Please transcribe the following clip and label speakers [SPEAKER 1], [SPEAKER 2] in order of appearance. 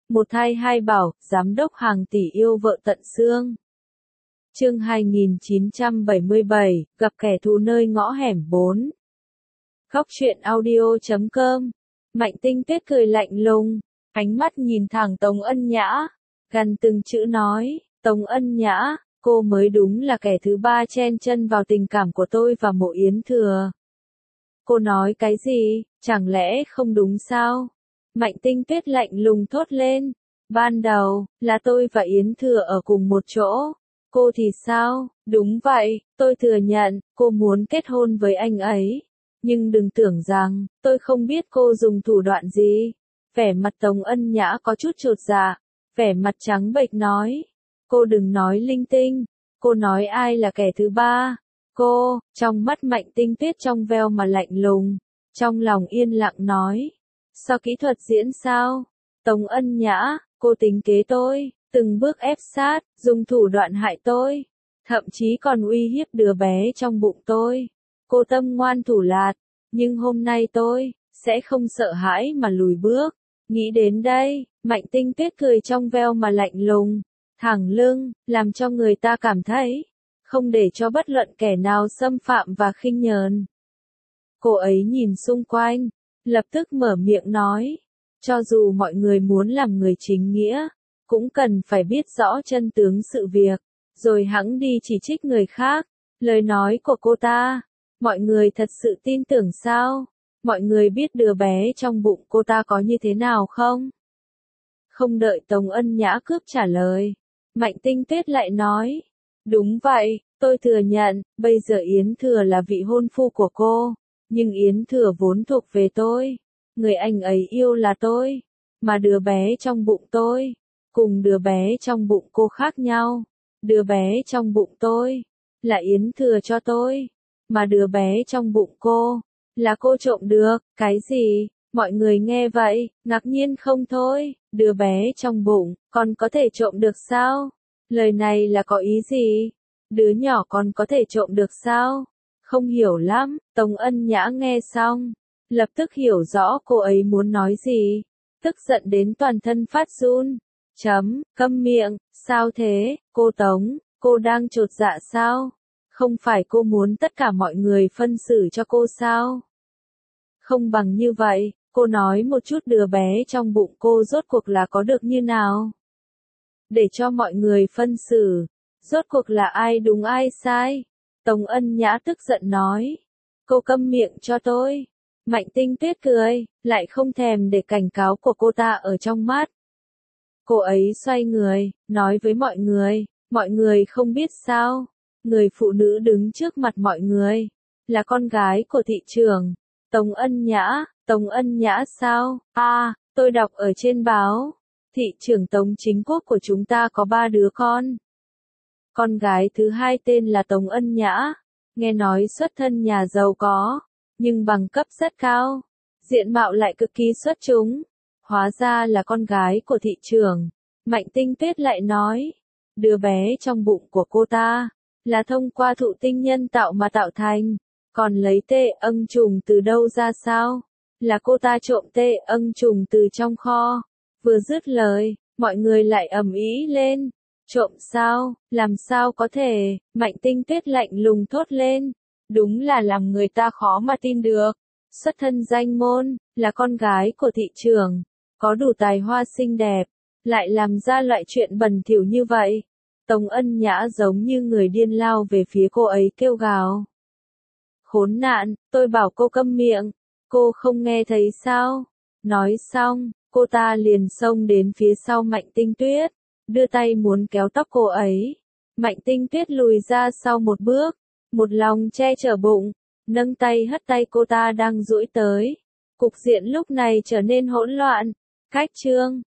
[SPEAKER 1] Một thai hai bảo, giám đốc hàng tỷ yêu vợ tận xương. Chương 2977, gặp kẻ thù nơi ngõ hẻm 4. Góc truyện audio.com. Mạnh Tinh Tuyết cười lạnh lùng, ánh mắt nhìn thẳng Tống Ân Nhã, gằn từng chữ nói, Tống Ân Nhã, cô mới đúng là kẻ thứ ba chen chân vào tình cảm của tôi và Mộ Yến Thừa. Cô nói cái gì, chẳng lẽ không đúng sao? Mạnh Tinh Tuyết lạnh lùng thốt lên, ban đầu, là tôi và Yến Thừa ở cùng một chỗ. Cô thì sao? Đúng vậy, tôi thừa nhận, cô muốn kết hôn với anh ấy. Nhưng đừng tưởng rằng, tôi không biết cô dùng thủ đoạn gì. Vẻ mặt Tống Ân Nhã có chút chột dạ, vẻ mặt trắng bệch nói. Cô đừng nói linh tinh, cô nói ai là kẻ thứ ba. Cô, trong mắt Mạnh Tinh Tuyết trong veo mà lạnh lùng, trong lòng yên lặng nói. So kỹ thuật diễn sao? Tống Ân Nhã, cô tính kế tôi, từng bước ép sát, dùng thủ đoạn hại tôi, thậm chí còn uy hiếp đứa bé trong bụng tôi. Cô tâm ngoan thủ lạt, nhưng hôm nay tôi sẽ không sợ hãi mà lùi bước. Nghĩ đến đây, Mạnh Tinh Tuyết cười trong veo mà lạnh lùng, thẳng lưng, làm cho người ta cảm thấy không để cho bất luận kẻ nào xâm phạm và khinh nhờn. Cô ấy nhìn xung quanh, lập tức mở miệng nói, cho dù mọi người muốn làm người chính nghĩa, cũng cần phải biết rõ chân tướng sự việc, rồi hẵng đi chỉ trích người khác. Lời nói của cô ta, mọi người thật sự tin tưởng sao? Mọi người biết đứa bé trong bụng cô ta có như thế nào không? Không đợi Tống Ân Nhã cướp trả lời, Mạnh Tinh Tuyết lại nói, đúng vậy, tôi thừa nhận, bây giờ Yến Thừa là vị hôn phu của cô, nhưng Yến Thừa vốn thuộc về tôi, người anh ấy yêu là tôi, mà đứa bé trong bụng tôi, cùng đứa bé trong bụng cô khác nhau, đứa bé trong bụng tôi, là Yến Thừa cho tôi, mà đứa bé trong bụng cô, là cô trộm được. Cái gì? Mọi người nghe vậy, ngạc nhiên không thôi, đứa bé trong bụng, còn có thể trộm được sao? Lời này là có ý gì? Đứa nhỏ còn có thể trộm được sao? Không hiểu lắm. Tống Ân Nhã nghe xong, lập tức hiểu rõ cô ấy muốn nói gì, tức giận đến toàn thân phát run. Câm miệng, sao thế, cô Tống, cô đang chột dạ sao? Không phải cô muốn tất cả mọi người phân xử cho cô sao? Không bằng như vậy, cô nói một chút đứa bé trong bụng cô rốt cuộc là có được như nào? Để cho mọi người phân xử, rốt cuộc là ai đúng ai sai? Tống Ân Nhã tức giận nói. Cô câm miệng cho tôi. Mạnh Tinh Tuyết cười, lại không thèm để cảnh cáo của cô ta ở trong mắt. Cô ấy xoay người, nói với mọi người không biết sao, người phụ nữ đứng trước mặt mọi người, là con gái của thị trưởng, Tống Ân Nhã sao? Tôi đọc ở trên báo, thị trưởng Tống Chính Quốc của chúng ta có 3 đứa con. Con gái thứ hai tên là Tống Ân Nhã, nghe nói xuất thân nhà giàu có, nhưng bằng cấp rất cao, diện mạo lại cực kỳ xuất chúng. Hóa ra là con gái của thị trưởng. Mạnh Tinh Tuyết lại nói, đứa bé trong bụng của cô ta, là thông qua thụ tinh nhân tạo mà tạo thành, còn lấy tê âng trùng từ đâu ra sao? Là cô ta trộm tê âng trùng từ trong kho. Vừa dứt lời, mọi người lại ầm ĩ lên. Trộm sao, làm sao có thể? Mạnh Tinh Tuyết lạnh lùng thốt lên. Đúng là làm người ta khó mà tin được. Xuất thân danh môn, là con gái của thị trưởng, có đủ tài hoa xinh đẹp, lại làm ra loại chuyện bẩn thỉu như vậy. Tống Ân Nhã giống như người điên lao về phía cô ấy kêu gào. Khốn nạn, tôi bảo cô câm miệng, cô không nghe thấy sao? Nói xong, cô ta liền xông đến phía sau Mạnh Tinh Tuyết, đưa tay muốn kéo tóc cô ấy. Mạnh Tinh Tuyết lùi ra sau một bước, một lòng che chở bụng, nâng tay hất tay cô ta đang duỗi tới. Cục diện lúc này trở nên hỗn loạn. Cách chương